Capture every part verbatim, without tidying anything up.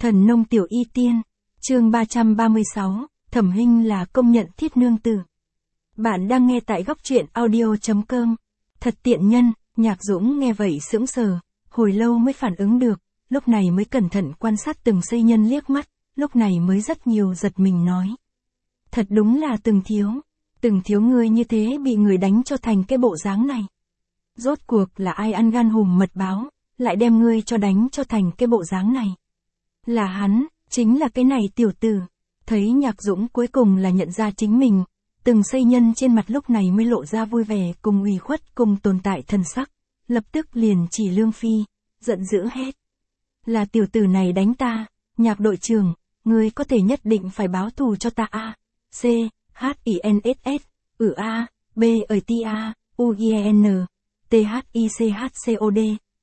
Thần nông tiểu y tiên, chương ba trăm ba mươi sáu, Thẩm Hinh là công nhận thiết nương tử. Bạn đang nghe tại góc truyện audio chấm com. Thật tiện nhân, Nhạc Dũng nghe vậy sững sờ, hồi lâu mới phản ứng được, lúc này mới cẩn thận quan sát Từng Xây Nhân liếc mắt, lúc này mới rất nhiều giật mình nói. Thật đúng là Từng thiếu, Từng thiếu ngươi như thế bị người đánh cho thành cái bộ dáng này. Rốt cuộc là ai ăn gan hùm mật báo, lại đem ngươi cho đánh cho thành cái bộ dáng này. Là hắn, chính là cái này tiểu tử. Thấy Nhạc Dũng cuối cùng là nhận ra chính mình, Từng Xây Nhân trên mặt lúc này mới lộ ra vui vẻ cùng ủy khuất cùng tồn tại thần sắc, lập tức liền chỉ Lương Phi, giận dữ hét. Là tiểu tử này đánh ta, Nhạc đội trưởng, ngươi có thể nhất định phải báo thù cho ta a. C, H I N S S, ừ a, B ở T A, U I N, T H I C H C O D.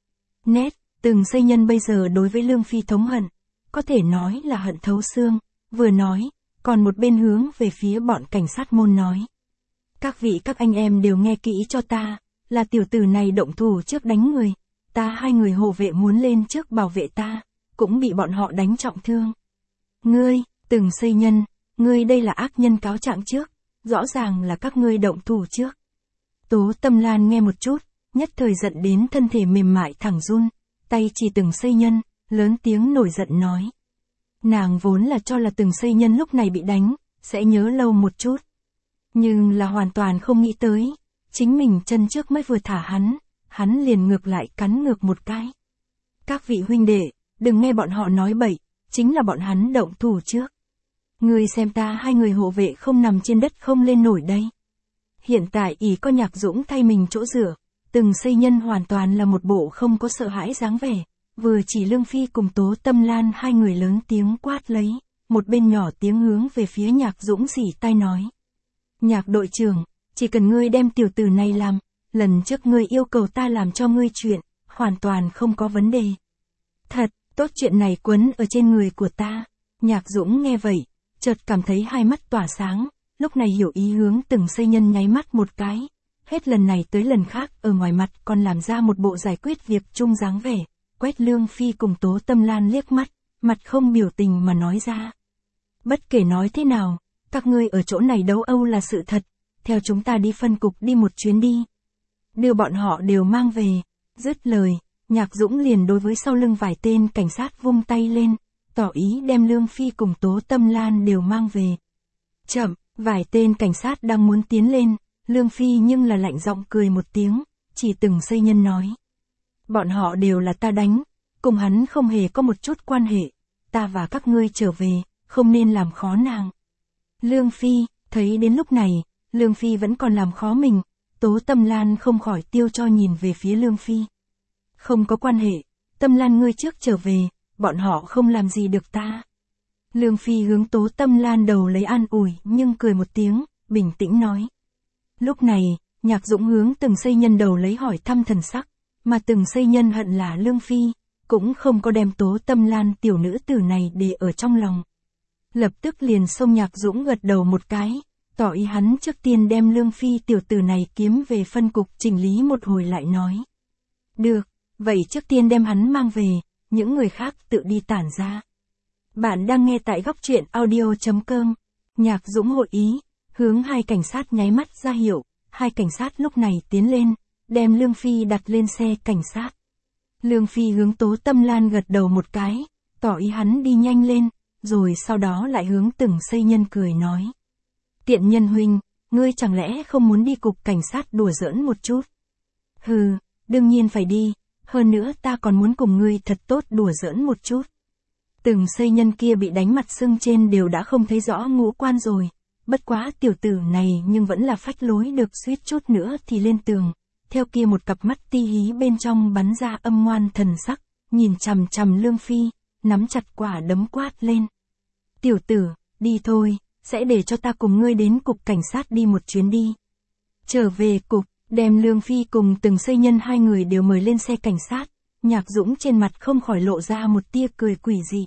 Nét, Từng Xây Nhân bây giờ đối với Lương Phi thống hận, có thể nói là hận thấu xương, vừa nói, còn một bên hướng về phía bọn cảnh sát môn nói. Các vị các anh em đều nghe kỹ cho ta, là tiểu tử này động thủ trước đánh người, ta hai người hộ vệ muốn lên trước bảo vệ ta, cũng bị bọn họ đánh trọng thương. Ngươi, Từng Xây Nhân, ngươi đây là ác nhân cáo trạng trước, rõ ràng là các ngươi động thủ trước. Tố Tâm Lan nghe một chút, nhất thời giận đến thân thể mềm mại thẳng run, tay chỉ Từng Xây Nhân, lớn tiếng nổi giận nói. Nàng vốn là cho là Từng Xây Nhân lúc này bị đánh, sẽ nhớ lâu một chút. Nhưng là hoàn toàn không nghĩ tới, chính mình chân trước mới vừa thả hắn, hắn liền ngược lại cắn ngược một cái. Các vị huynh đệ, đừng nghe bọn họ nói bậy, chính là bọn hắn động thủ trước. Ngươi xem ta hai người hộ vệ không nằm trên đất không lên nổi đây. Hiện tại ỷ có Nhạc Dũng thay mình chỗ dựa, Từng Xây Nhân hoàn toàn là một bộ không có sợ hãi dáng vẻ, vừa chỉ Lương Phi cùng Tố Tâm Lan hai người lớn tiếng quát lấy, một bên nhỏ tiếng hướng về phía Nhạc Dũng xỉ tai nói. Nhạc đội trưởng, chỉ cần ngươi đem tiểu tử này làm, lần trước ngươi yêu cầu ta làm cho ngươi chuyện, hoàn toàn không có vấn đề. Thật, tốt chuyện này quấn ở trên người của ta. Nhạc Dũng nghe vậy, chợt cảm thấy hai mắt tỏa sáng, lúc này hiểu ý hướng Từng Xây Nhân nháy mắt một cái. Hết lần này tới lần khác ở ngoài mặt còn làm ra một bộ giải quyết việc chung dáng vẻ, quét Lương Phi cùng Tố Tâm Lan liếc mắt, mặt không biểu tình mà nói ra. Bất kể nói thế nào, các ngươi ở chỗ này đấu âu là sự thật, theo chúng ta đi phân cục đi một chuyến đi. Đưa bọn họ đều mang về, dứt lời, Nhạc Dũng liền đối với sau lưng vài tên cảnh sát vung tay lên, tỏ ý đem Lương Phi cùng Tố Tâm Lan đều mang về. Chậm, vài tên cảnh sát đang muốn tiến lên, Lương Phi nhưng là lạnh giọng cười một tiếng, chỉ Từng Xây Nhân nói. Bọn họ đều là ta đánh, cùng hắn không hề có một chút quan hệ, ta và các ngươi trở về, không nên làm khó nàng. Lương Phi, thấy đến lúc này, Lương Phi vẫn còn làm khó mình, Tố Tâm Lan không khỏi tiêu cho nhìn về phía Lương Phi. Không có quan hệ, Tâm Lan ngươi trước trở về, bọn họ không làm gì được ta. Lương Phi hướng Tố Tâm Lan đầu lấy an ủi nhưng cười một tiếng, bình tĩnh nói. Lúc này, Nhạc Dũng hướng Từng Xây Nhân đầu lấy hỏi thăm thần sắc, mà Từng Xây Nhân hận là Lương Phi, cũng không có đem Tố Tâm Lan tiểu nữ tử này để ở trong lòng. Lập tức liền xông Nhạc Dũng gật đầu một cái, tỏ ý hắn trước tiên đem Lương Phi tiểu tử này kiếm về phân cục chỉnh lý một hồi lại nói. Được, vậy trước tiên đem hắn mang về, những người khác tự đi tản ra. Bạn đang nghe tại góc truyện audio chấm com. Nhạc Dũng hội ý, hướng hai cảnh sát nháy mắt ra hiệu, hai cảnh sát lúc này tiến lên, đem Lương Phi đặt lên xe cảnh sát. Lương Phi hướng Tố Tâm Lan gật đầu một cái, tỏ ý hắn đi nhanh lên, rồi sau đó lại hướng Từng Xây Nhân cười nói. Tiện nhân huynh, ngươi chẳng lẽ không muốn đi cục cảnh sát đùa giỡn một chút? Hừ, đương nhiên phải đi, hơn nữa ta còn muốn cùng ngươi thật tốt đùa giỡn một chút. Từng Xây Nhân kia bị đánh mặt sưng trên đều đã không thấy rõ ngũ quan rồi, bất quá tiểu tử này nhưng vẫn là phách lối được suýt chút nữa thì lên tường, theo kia một cặp mắt ti hí bên trong bắn ra âm ngoan thần sắc, nhìn chằm chằm Lương Phi, nắm chặt quả đấm quát lên. Tiểu tử, đi thôi, sẽ để cho ta cùng ngươi đến cục cảnh sát đi một chuyến đi. Trở về cục, đem Lương Phi cùng Từng Xây Nhân hai người đều mời lên xe cảnh sát, Nhạc Dũng trên mặt không khỏi lộ ra một tia cười quỷ dị.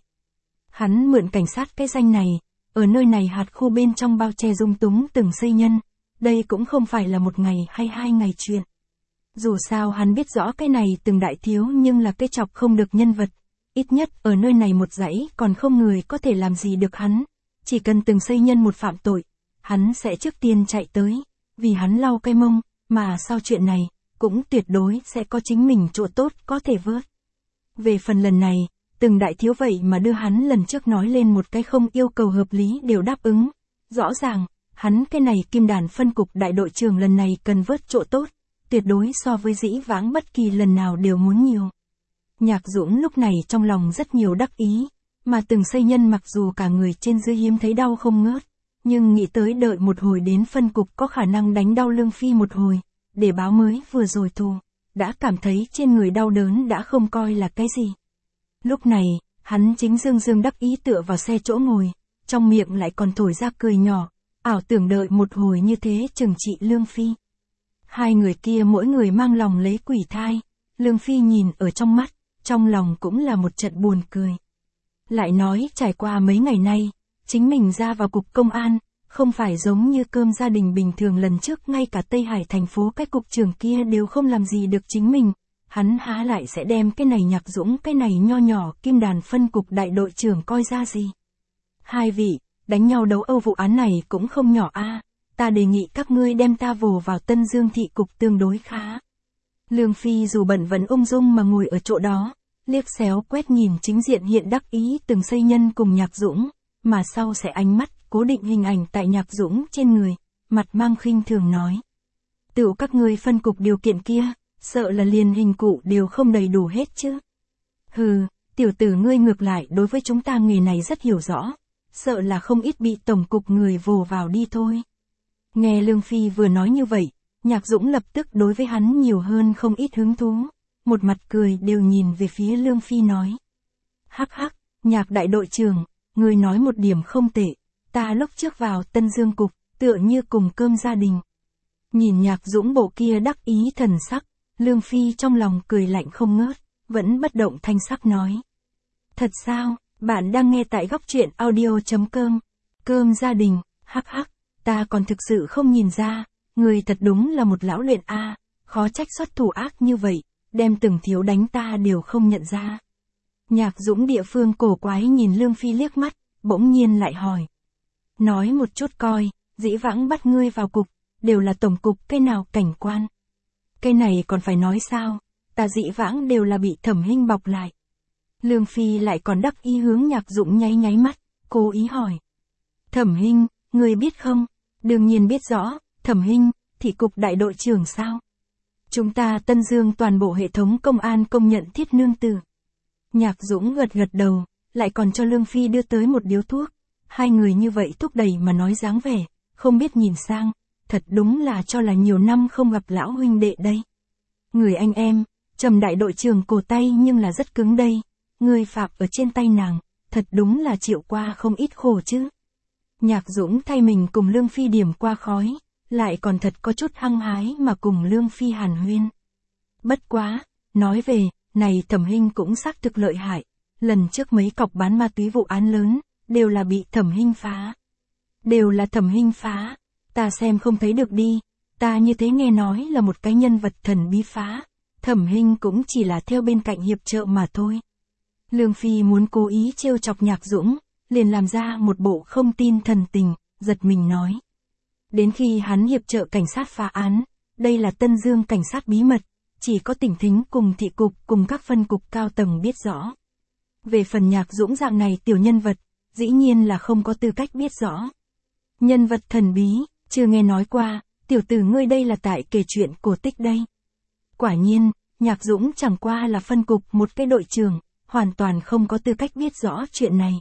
Hắn mượn cảnh sát cái danh này, ở nơi này hạt khu bên trong bao che dung túng Từng Xây Nhân, đây cũng không phải là một ngày hay hai ngày chuyện. Dù sao hắn biết rõ cái này Từng đại thiếu nhưng là cái chọc không được nhân vật, ít nhất ở nơi này một dãy còn không người có thể làm gì được hắn. Chỉ cần từng xây nhân một phạm tội, hắn sẽ trước tiên chạy tới, vì hắn lau cái mông, mà sau chuyện này, cũng tuyệt đối sẽ có chính mình chỗ tốt có thể vớt. Về phần lần này, từng đại thiếu vậy mà đưa hắn lần trước nói lên một cái không yêu cầu hợp lý đều đáp ứng. Rõ ràng, hắn cái này kim đàn phân cục đại đội trưởng lần này cần vớt chỗ tốt, tuyệt đối so với dĩ vãng bất kỳ lần nào đều muốn nhiều. Nhạc Dũng lúc này trong lòng rất nhiều đắc ý, mà từng xây nhân mặc dù cả người trên dưới hiếm thấy đau không ngớt, nhưng nghĩ tới đợi một hồi đến phân cục có khả năng đánh đau Lương Phi một hồi, để báo mới vừa rồi thù, đã cảm thấy trên người đau đớn đã không coi là cái gì. Lúc này, hắn chính dương dương đắc ý tựa vào xe chỗ ngồi, trong miệng lại còn thổi ra cười nhỏ, ảo tưởng đợi một hồi như thế trừng trị Lương Phi. Hai người kia mỗi người mang lòng lấy quỷ thai, Lương Phi nhìn ở trong mắt, trong lòng cũng là một trận buồn cười. Lại nói trải qua mấy ngày nay, chính mình ra vào cục công an, không phải giống như cơm gia đình bình thường lần trước ngay cả Tây Hải thành phố cái cục trưởng kia đều không làm gì được chính mình, hắn há lại sẽ đem cái này Nhạc Dũng cái này nho nhỏ kim đàn phân cục đại đội trưởng coi ra gì. Hai vị, đánh nhau đấu âu vụ án này cũng không nhỏ a, ta đề nghị các ngươi đem ta vồ vào Tân Dương thị cục tương đối khá. Lương Phi dù bận vẫn ung dung mà ngồi ở chỗ đó, liếc xéo quét nhìn chính diện hiện đắc ý từng xây nhân cùng Nhạc Dũng, mà sau sẽ ánh mắt cố định hình ảnh tại Nhạc Dũng trên người, mặt mang khinh thường nói. Tựu các ngươi phân cục điều kiện kia, sợ là liền hình cụ đều không đầy đủ hết chứ. Hừ, tiểu tử ngươi ngược lại đối với chúng ta nghề này rất hiểu rõ, sợ là không ít bị tổng cục người vồ vào đi thôi. Nghe Lương Phi vừa nói như vậy, Nhạc Dũng lập tức đối với hắn nhiều hơn không ít hứng thú, một mặt cười đều nhìn về phía Lương Phi nói. Hắc hắc, Nhạc đại đội trưởng, ngươi nói một điểm không tệ, ta lúc trước vào Tân Dương cục, tựa như cùng cơm gia đình. Nhìn Nhạc Dũng bộ kia đắc ý thần sắc, Lương Phi trong lòng cười lạnh không ngớt, vẫn bất động thanh sắc nói. Thật sao, bạn đang nghe tại góc truyện audio chấm com, cơm gia đình, hắc hắc, ta còn thực sự không nhìn ra, người thật đúng là một lão luyện a, khó trách xuất thủ ác như vậy, đem từng thiếu đánh ta đều không nhận ra. Nhạc Dũng địa phương cổ quái nhìn Lương Phi liếc mắt, bỗng nhiên lại hỏi. Nói một chút coi, dĩ vãng bắt ngươi vào cục, đều là tổng cục cái nào cảnh quan. Cái này còn phải nói sao, ta dĩ vãng đều là bị Thẩm Hinh bọc lại. Lương Phi lại còn đắc ý hướng Nhạc Dũng nháy nháy mắt, cố ý hỏi. Thẩm Hinh, ngươi biết không? Đương nhiên biết rõ, Thẩm Hinh, thị cục đại đội trưởng sao? Chúng ta Tân Dương toàn bộ hệ thống công an công nhận thiết nương tử. Nhạc Dũng gật gật đầu, lại còn cho Lương Phi đưa tới một điếu thuốc. Hai người như vậy thúc đẩy mà nói dáng vẻ, không biết nhìn sang, thật đúng là cho là nhiều năm không gặp lão huynh đệ đây. Người anh em, Trầm đại đội trưởng cổ tay nhưng là rất cứng đây, người phạm ở trên tay nàng, thật đúng là chịu qua không ít khổ chứ. Nhạc Dũng thay mình cùng Lương Phi điểm qua khói, lại còn thật có chút hăng hái mà cùng Lương Phi hàn huyên. Bất quá, nói về, này Thẩm Hinh cũng xác thực lợi hại, lần trước mấy cọc bán ma túy vụ án lớn, đều là bị Thẩm Hinh phá. Đều là Thẩm Hinh phá, ta xem không thấy được đi, ta như thế nghe nói là một cái nhân vật thần bí phá, Thẩm Hinh cũng chỉ là theo bên cạnh hiệp trợ mà thôi. Lương Phi muốn cố ý trêu chọc Nhạc Dũng, liền làm ra một bộ không tin thần tình, giật mình nói. Đến khi hắn hiệp trợ cảnh sát phá án, đây là Tân Dương cảnh sát bí mật, chỉ có tỉnh thính cùng thị cục cùng các phân cục cao tầng biết rõ. Về phần Nhạc Dũng dạng này tiểu nhân vật, dĩ nhiên là không có tư cách biết rõ. Nhân vật thần bí, chưa nghe nói qua, tiểu tử ngươi đây là tại kể chuyện cổ tích đây. Quả nhiên, Nhạc Dũng chẳng qua là phân cục một cái đội trưởng, hoàn toàn không có tư cách biết rõ chuyện này.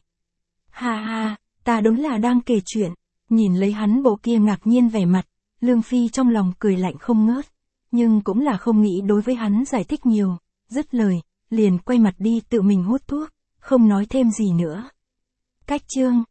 Ha ha, ta đúng là đang kể chuyện, nhìn lấy hắn bộ kia ngạc nhiên vẻ mặt, Lương Phi trong lòng cười lạnh không ngớt, nhưng cũng là không nghĩ đối với hắn giải thích nhiều, dứt lời, liền quay mặt đi tự mình hút thuốc, không nói thêm gì nữa. Cách chương